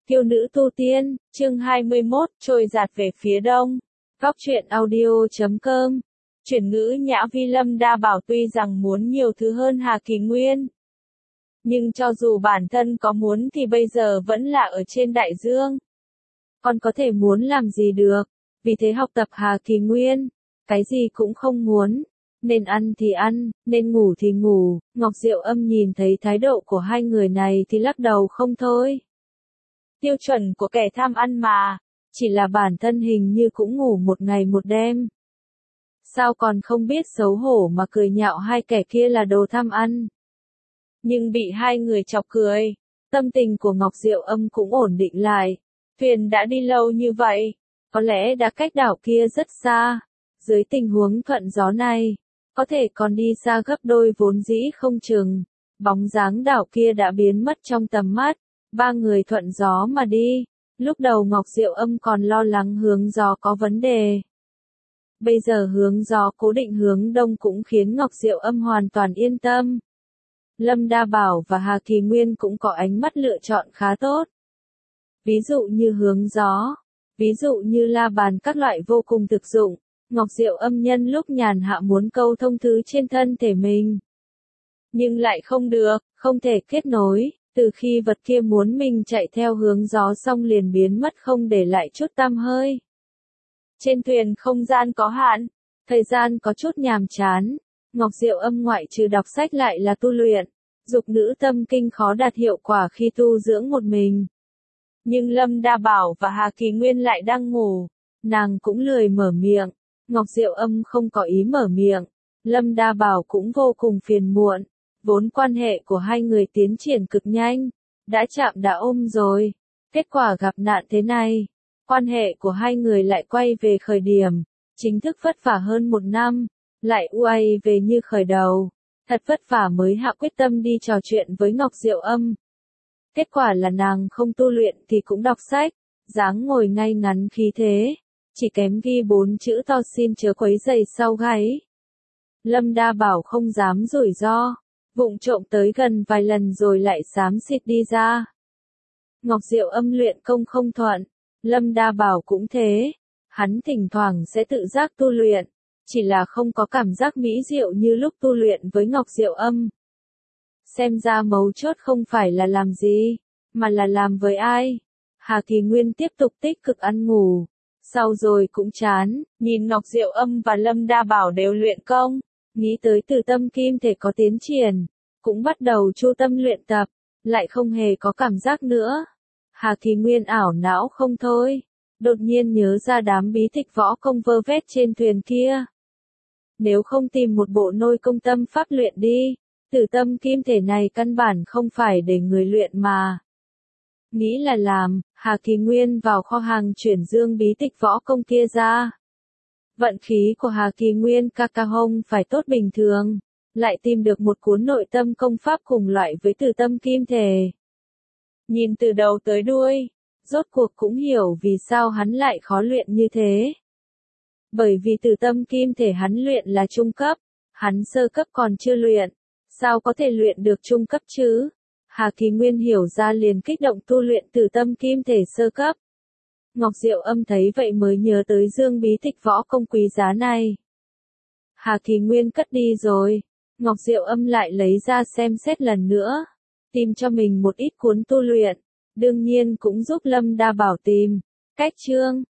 Kiêu nữ tu tiên, chương 21, trôi dạt về phía đông. Góc truyện audio.com. Chuyển ngữ Nhã Vi. Lâm Đa Bảo tuy rằng muốn nhiều thứ hơn Hà Kỳ Nguyên, nhưng cho dù bản thân có muốn thì bây giờ vẫn là ở trên đại dương. Còn có thể muốn làm gì được, vì thế học tập Hà Kỳ Nguyên, cái gì cũng không muốn. Nên ăn thì ăn, nên ngủ thì ngủ. Ngọc Diệu Âm nhìn thấy thái độ của hai người này thì lắc đầu không thôi. Tiêu chuẩn của kẻ tham ăn mà, chỉ là bản thân hình như cũng ngủ một ngày một đêm. Sao còn không biết xấu hổ mà cười nhạo hai kẻ kia là đồ tham ăn. Nhưng bị hai người chọc cười, tâm tình của Ngọc Diệu Âm cũng ổn định lại. Thuyền đã đi lâu như vậy, có lẽ đã cách đảo kia rất xa. Dưới tình huống thuận gió này, có thể còn đi xa gấp đôi vốn dĩ không chừng. Bóng dáng đảo kia đã biến mất trong tầm mắt. Ba người thuận gió mà đi. Lúc đầu Ngọc Diệu Âm còn lo lắng hướng gió có vấn đề. Bây giờ hướng gió cố định hướng đông cũng khiến Ngọc Diệu Âm hoàn toàn yên tâm. Lâm Đa Bảo và Hà Kỳ Nguyên cũng có ánh mắt lựa chọn khá tốt. Ví dụ như hướng gió, ví dụ như la bàn các loại vô cùng thực dụng. Ngọc Diệu Âm nhân lúc nhàn hạ muốn câu thông thứ trên thân thể mình. Nhưng lại không được, không thể kết nối. Từ khi vật kia muốn mình chạy theo hướng gió xong liền biến mất không để lại chút tăm hơi. Trên thuyền không gian có hạn, thời gian có chút nhàm chán. Ngọc Diệu Âm ngoại trừ đọc sách lại là tu luyện. Dục nữ tâm kinh khó đạt hiệu quả khi tu dưỡng một mình. Nhưng Lâm Đa Bảo và Hà Kỳ Nguyên lại đang ngủ. Nàng cũng lười mở miệng. Ngọc Diệu Âm không có ý mở miệng. Lâm Đa Bảo cũng vô cùng phiền muộn. Vốn quan hệ của hai người tiến triển cực nhanh, đã chạm đã ôm rồi. Kết quả gặp nạn thế này, quan hệ của hai người lại quay về khởi điểm, chính thức vất vả hơn một năm, lại uay về như khởi đầu. Thật vất vả mới hạ quyết tâm đi trò chuyện với Ngọc Diệu Âm. Kết quả là nàng không tu luyện thì cũng đọc sách, dáng ngồi ngay ngắn khí thế, chỉ kém ghi 4 chữ to xin chớ quấy rầy sau gáy. Lâm Đa Bảo không dám rủi ro. Vụng trộm tới gần vài lần rồi lại xám xịt đi ra. Ngọc Diệu Âm luyện công không thuận, Lâm Đa Bảo cũng thế. Hắn thỉnh thoảng sẽ tự giác tu luyện, chỉ là không có cảm giác mỹ diệu như lúc tu luyện với Ngọc Diệu Âm. Xem ra mấu chốt không phải là làm gì, mà là làm với ai. Hà Kỳ Nguyên tiếp tục tích cực ăn ngủ, sau rồi cũng chán, nhìn Ngọc Diệu Âm và Lâm Đa Bảo đều luyện công. Nghĩ tới Từ Tâm Kim Thể có tiến triển, cũng bắt đầu chu tâm luyện tập, lại không hề có cảm giác nữa. Hà Kỳ Nguyên ảo não không thôi, đột nhiên nhớ ra đám bí tịch võ công vơ vét trên thuyền kia. Nếu không tìm một bộ nôi công tâm pháp luyện đi, Từ Tâm Kim Thể này căn bản không phải để người luyện mà. Nghĩ là làm, Hà Kỳ Nguyên vào kho hàng chuyển dương bí tịch võ công kia ra. Vận khí của Hà Kỳ Nguyên Kakahong phải tốt bình thường, lại tìm được một cuốn nội tâm công pháp cùng loại với Từ Tâm Kim Thể. Nhìn từ đầu tới đuôi, rốt cuộc cũng hiểu vì sao hắn lại khó luyện như thế. Bởi vì Từ Tâm Kim Thể hắn luyện là trung cấp, hắn sơ cấp còn chưa luyện, sao có thể luyện được trung cấp chứ? Hà Kỳ Nguyên hiểu ra liền kích động tu luyện Từ Tâm Kim Thể sơ cấp. Ngọc Diệu Âm thấy vậy mới nhớ tới dương bí tịch võ công quý giá này. Hà Kỳ Nguyên cất đi rồi, Ngọc Diệu Âm lại lấy ra xem xét lần nữa, tìm cho mình một ít cuốn tu luyện, đương nhiên cũng giúp Lâm Đa Bảo tìm. Cách chương